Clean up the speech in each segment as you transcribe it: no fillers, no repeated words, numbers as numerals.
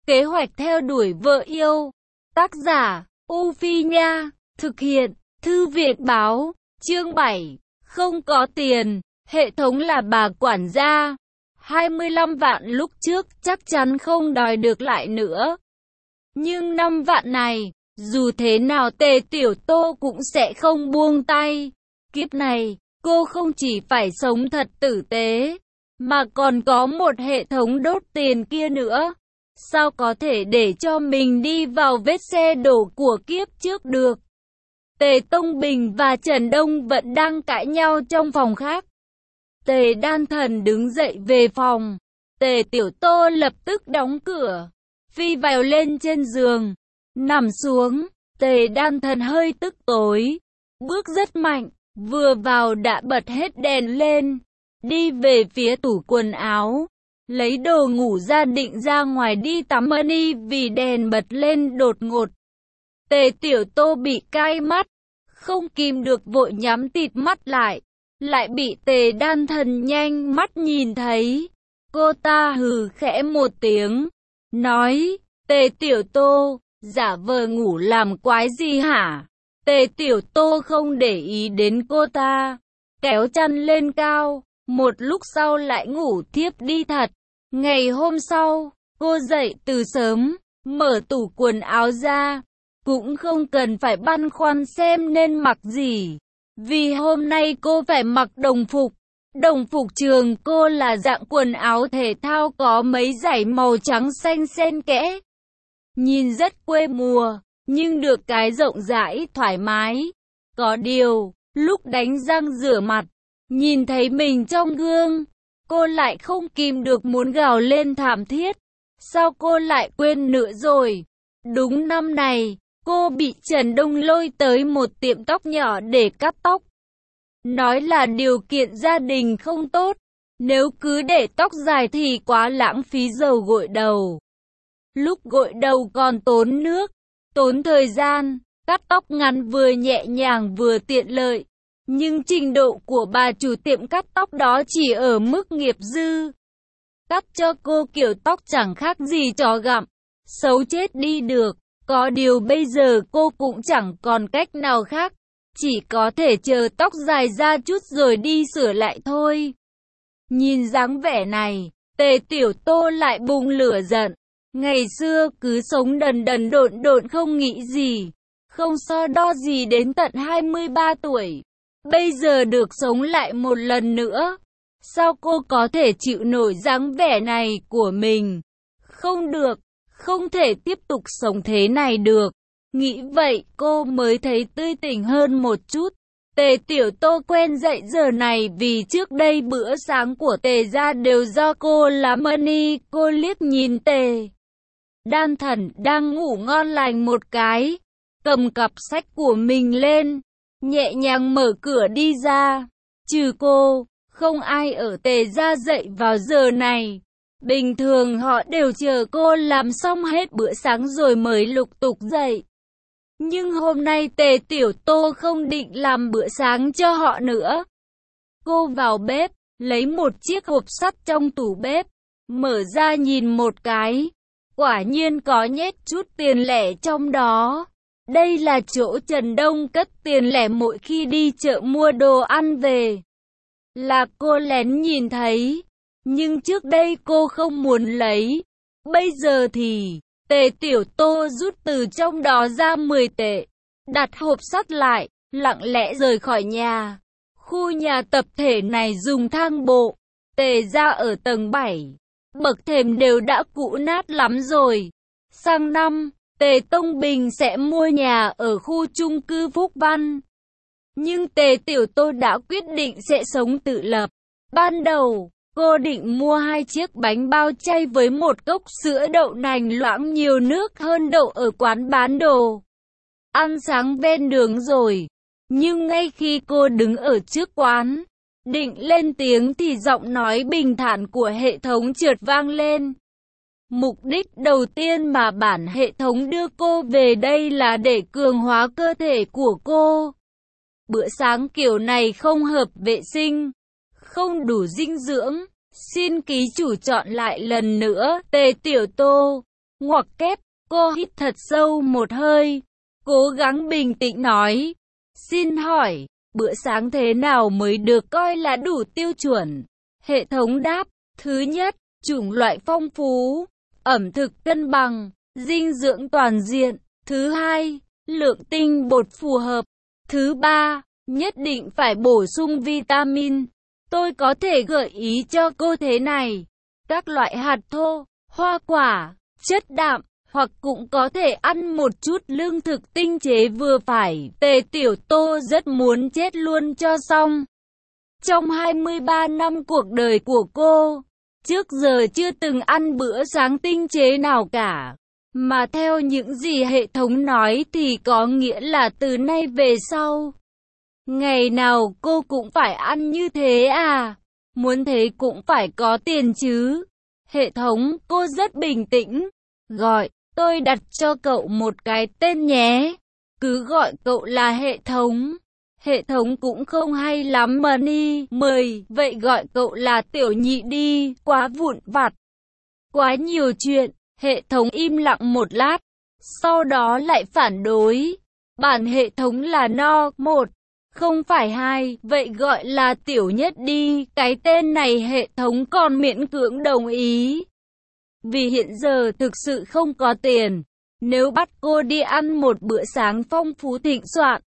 Kế hoạch theo đuổi vợ yêu. Tác giả, U Phi Nha. Thực hiện, Thư viện Báo. Chương 7. Không có tiền. Hệ thống là bà quản gia. 25 vạn lúc trước chắc chắn không đòi được lại nữa. Nhưng 5 vạn này, dù thế nào Tề Tiểu Tô cũng sẽ không buông tay. Kiếp này, cô không chỉ phải sống thật tử tế, mà còn có một hệ thống đốt tiền kia nữa. Sao có thể để cho mình đi vào vết xe đổ của kiếp trước được? Tề Tông Bình và Trần Đông vẫn đang cãi nhau trong phòng khác. Tề Đan Thần đứng dậy về phòng. Tề Tiểu Tô lập tức đóng cửa, phi vào lên trên giường, nằm xuống. Tề Đan Thần hơi tức tối, bước rất mạnh, vừa vào đã bật hết đèn lên, đi về phía tủ quần áo, lấy đồ ngủ ra định ra ngoài đi tắm đi vì đèn bật lên đột ngột. Tề Tiểu Tô bị cay mắt, không kìm được vội nhắm tịt mắt lại bị Tề Đan Thần nhanh mắt nhìn thấy. Cô ta hừ khẽ một tiếng, nói, Tề Tiểu Tô, giả vờ ngủ làm quái gì hả? Tề Tiểu Tô không để ý đến cô ta, kéo chăn lên cao, một lúc sau lại ngủ thiếp đi thật. Ngày hôm sau, cô dậy từ sớm, mở tủ quần áo ra, cũng không cần phải băn khoăn xem nên mặc gì, vì hôm nay cô phải mặc đồng phục. Đồng phục trường cô là dạng quần áo thể thao có mấy dải màu trắng xanh xen kẽ. Nhìn rất quê mùa, nhưng được cái rộng rãi thoải mái. Có điều, lúc đánh răng rửa mặt, nhìn thấy mình trong gương, cô lại không kìm được muốn gào lên thảm thiết. Sao cô lại quên nữa rồi? Đúng năm này, cô bị Trần Đông lôi tới một tiệm tóc nhỏ để cắt tóc. Nói là điều kiện gia đình không tốt, nếu cứ để tóc dài thì quá lãng phí dầu gội đầu. Lúc gội đầu còn tốn nước, tốn thời gian, cắt tóc ngắn vừa nhẹ nhàng vừa tiện lợi. Nhưng trình độ của bà chủ tiệm cắt tóc đó chỉ ở mức nghiệp dư. Cắt cho cô kiểu tóc chẳng khác gì chó gặm, xấu chết đi được. Có điều bây giờ cô cũng chẳng còn cách nào khác, chỉ có thể chờ tóc dài ra chút rồi đi sửa lại thôi. Nhìn dáng vẻ này, Tề Tiểu Tô lại bùng lửa giận. Ngày xưa cứ sống đần đần độn độn không nghĩ gì, không so đo gì đến tận 23 tuổi. Bây giờ được sống lại một lần nữa. Sao cô có thể chịu nổi dáng vẻ này của mình? Không được, không thể tiếp tục sống thế này được. Nghĩ vậy cô mới thấy tươi tỉnh hơn một chút. Tề Tiểu Tô quen dậy giờ này vì trước đây bữa sáng của Tề gia đều do cô làm. Cô liếc nhìn Tề Đan Thần đang ngủ ngon lành một cái, cầm cặp sách của mình lên, nhẹ nhàng mở cửa đi ra. Trừ cô, không ai ở Tề gia dậy vào giờ này. Bình thường họ đều chờ cô làm xong hết bữa sáng rồi mới lục tục dậy. Nhưng hôm nay Tề Tiểu Tô không định làm bữa sáng cho họ nữa. Cô vào bếp, lấy một chiếc hộp sắt trong tủ bếp, mở ra nhìn một cái. Quả nhiên có nhét chút tiền lẻ trong đó. Đây là chỗ Trần Đông cất tiền lẻ mỗi khi đi chợ mua đồ ăn về. Là cô lén nhìn thấy, nhưng trước đây cô không muốn lấy. Bây giờ thì Tề Tiểu Tô rút từ trong đó ra 10 tệ, đặt hộp sắt lại, lặng lẽ rời khỏi nhà. Khu nhà tập thể này dùng thang bộ, Tề gia ở tầng 7, bậc thềm đều đã cũ nát lắm rồi. Sang năm, Tề Tông Bình sẽ mua nhà ở khu chung cư Phúc Văn. Nhưng Tề Tiểu Tô đã quyết định sẽ sống tự lập. Ban đầu, cô định mua 2 chiếc bánh bao chay với một cốc sữa đậu nành loãng nhiều nước hơn đậu ở quán bán đồ ăn sáng ven đường rồi. Nhưng ngay khi cô đứng ở trước quán, định lên tiếng thì giọng nói bình thản của hệ thống chợt vang lên. Mục đích đầu tiên mà bản hệ thống đưa cô về đây là để cường hóa cơ thể của cô. Bữa sáng kiểu này không hợp vệ sinh, không đủ dinh dưỡng. Xin ký chủ chọn lại lần nữa. Tề Tiểu Tô, Ngoặc kép, cô hít thật sâu một hơi, cố gắng bình tĩnh nói. Xin hỏi, bữa sáng thế nào mới được coi là đủ tiêu chuẩn? Hệ thống đáp, thứ nhất, chủng loại phong phú, ẩm thực cân bằng, dinh dưỡng toàn diện. Thứ hai, lượng tinh bột phù hợp. Thứ ba, nhất định phải bổ sung vitamin. Tôi có thể gợi ý cho cô thế này. Các loại hạt thô, hoa quả, chất đạm, hoặc cũng có thể ăn một chút lương thực tinh chế vừa phải. Tề Tiểu Tô rất muốn chết luôn cho xong. Trong 23 năm cuộc đời của cô, trước giờ chưa từng ăn bữa sáng tinh chế nào cả. Mà theo những gì hệ thống nói thì có nghĩa là từ nay về sau, ngày nào cô cũng phải ăn như thế à? Muốn thế cũng phải có tiền chứ. Hệ thống, cô rất bình tĩnh. Gọi, tôi đặt cho cậu một cái tên nhé. Cứ gọi cậu là hệ thống. Hệ thống cũng không hay lắm mà ni. Mời, vậy gọi cậu là tiểu nhị đi, quá vụn vặt. Quá nhiều chuyện. Hệ thống im lặng một lát, sau đó lại phản đối. Bản hệ thống là no, một, không phải hai, vậy gọi là tiểu nhất đi. Cái tên này hệ thống còn miễn cưỡng đồng ý. Vì hiện giờ thực sự không có tiền. Nếu bắt cô đi ăn một bữa sáng phong phú thịnh soạn,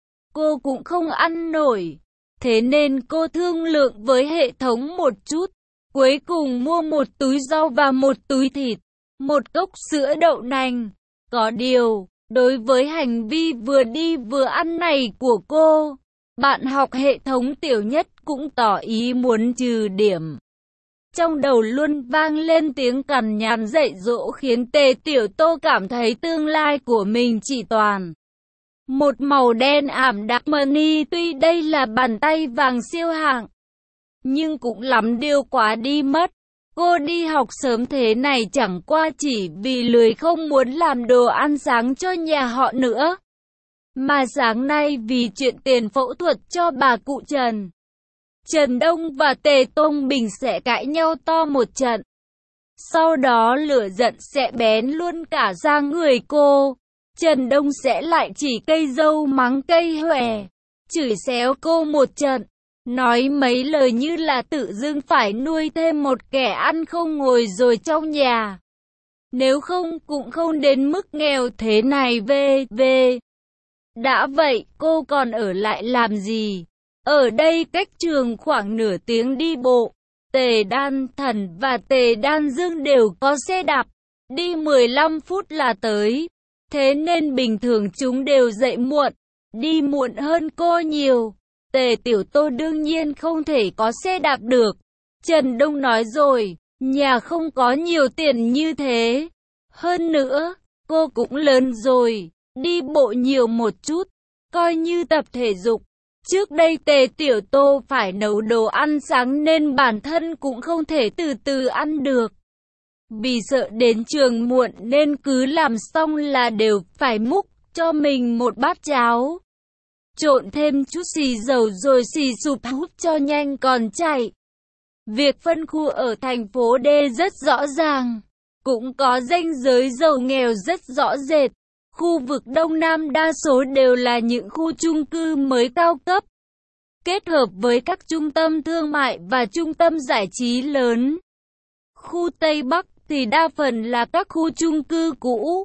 cô cũng không ăn nổi. Thế nên cô thương lượng với hệ thống một chút. Cuối cùng mua một túi rau và một túi thịt, một cốc sữa đậu nành. Có điều, đối với hành vi vừa đi vừa ăn này của cô, bạn học hệ thống tiểu nhất cũng tỏ ý muốn trừ điểm. Trong đầu luôn vang lên tiếng cằn nhằn dạy dỗ khiến Tề Tiểu Tô cảm thấy tương lai của mình chỉ toàn một màu đen ảm đạm mờ ni. Tuy đây là bàn tay vàng siêu hạng, nhưng cũng lắm điều quá đi mất. Cô đi học sớm thế này chẳng qua chỉ vì lười không muốn làm đồ ăn sáng cho nhà họ nữa. Mà sáng nay vì chuyện tiền phẫu thuật cho bà cụ Trần, Trần Đông và Tề Tông Bình sẽ cãi nhau to một trận. Sau đó lửa giận sẽ bén luôn cả sang người cô. Trần Đông sẽ lại chỉ cây dâu mắng cây hòe, chửi xéo cô một trận. Nói mấy lời như là tự dưng phải nuôi thêm một kẻ ăn không ngồi rồi trong nhà. Nếu không cũng không đến mức nghèo thế này về. Đã vậy, cô còn ở lại làm gì? Ở đây cách trường khoảng nửa tiếng đi bộ. Tề Đan Thần và Tề Đan Dương đều có xe đạp. Đi 15 phút là tới. Thế nên bình thường chúng đều dậy muộn. Đi muộn hơn cô nhiều. Tề Tiểu Tô đương nhiên không thể có xe đạp được. Trần Đông nói rồi, nhà không có nhiều tiền như thế. Hơn nữa, cô cũng lớn rồi, đi bộ nhiều một chút, coi như tập thể dục. Trước đây Tề Tiểu Tô phải nấu đồ ăn sáng nên bản thân cũng không thể từ từ ăn được. Vì sợ đến trường muộn nên cứ làm xong là đều phải múc cho mình một bát cháo. Trộn thêm chút xì dầu rồi xì sụp hút cho nhanh còn chạy. Việc phân khu ở thành phố D rất rõ ràng, cũng có ranh giới giàu nghèo rất rõ rệt. Khu vực Đông Nam đa số đều là những khu chung cư mới cao cấp, kết hợp với các trung tâm thương mại và trung tâm giải trí lớn. Khu Tây Bắc thì đa phần là các khu chung cư cũ.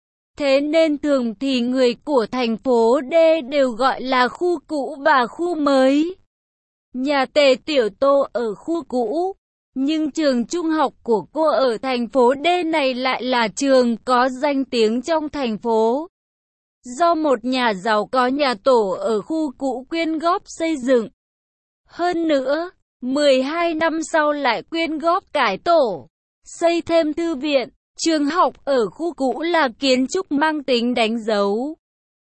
Thế nên thường thì người của thành phố D đều gọi là khu cũ và khu mới. Nhà Tề Tiểu Tô ở khu cũ, nhưng trường trung học của cô ở thành phố D này lại là trường có danh tiếng trong thành phố. Do một nhà giàu có nhà tổ ở khu cũ quyên góp xây dựng. Hơn nữa, 12 năm sau lại quyên góp cải tổ, xây thêm thư viện. Trường học ở khu cũ là kiến trúc mang tính đánh dấu.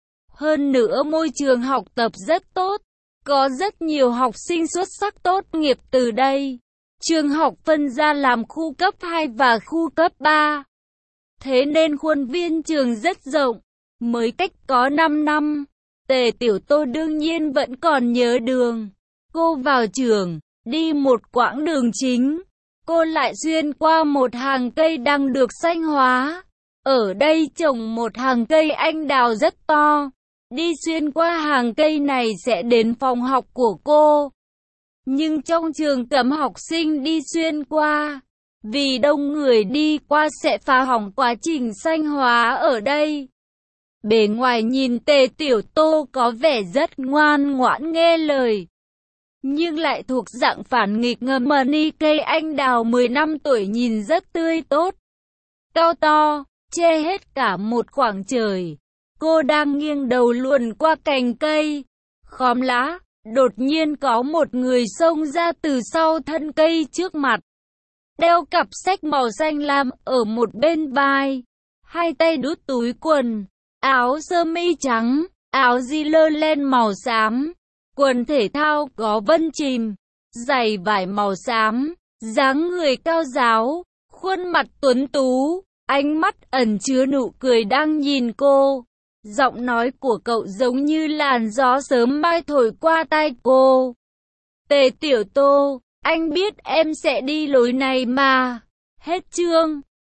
Hơn nữa môi trường học tập rất tốt, có rất nhiều học sinh xuất sắc tốt nghiệp từ đây. Trường học phân ra làm khu cấp 2 và khu cấp 3. Thế nên khuôn viên trường rất rộng, mới cách có 5 năm. Tề Tiểu Tô đương nhiên vẫn còn nhớ đường. Cô vào trường, đi một quãng đường chính. Cô lại xuyên qua một hàng cây đang được xanh hóa. Ở đây trồng một hàng cây anh đào rất to. Đi xuyên qua hàng cây này sẽ đến phòng học của cô. Nhưng trong trường cấm học sinh đi xuyên qua. Vì đông người đi qua sẽ phá hỏng quá trình xanh hóa ở đây. Bề ngoài nhìn Tề Tiểu Tô có vẻ rất ngoan ngoãn nghe lời. Nhưng lại thuộc dạng phản nghịch ngầm mani. Cây anh đào 10 năm tuổi nhìn rất tươi tốt. Cao to, che hết cả một khoảng trời. Cô đang nghiêng đầu luồn qua cành cây, khóm lá. Đột nhiên có một người xông ra từ sau thân cây trước mặt. Đeo cặp sách màu xanh lam ở một bên vai. Hai tay đút túi quần. Áo sơ mi trắng, áo gi-lơ len màu xám. Quần thể thao có vân chìm. Giày vải màu xám. Dáng người cao ráo. Khuôn mặt tuấn tú. Ánh mắt ẩn chứa nụ cười đang nhìn cô. Giọng nói của cậu giống như làn gió sớm mai thổi qua tai cô. Tề Tiểu Tô, anh biết em sẽ đi lối này mà. Hết chương.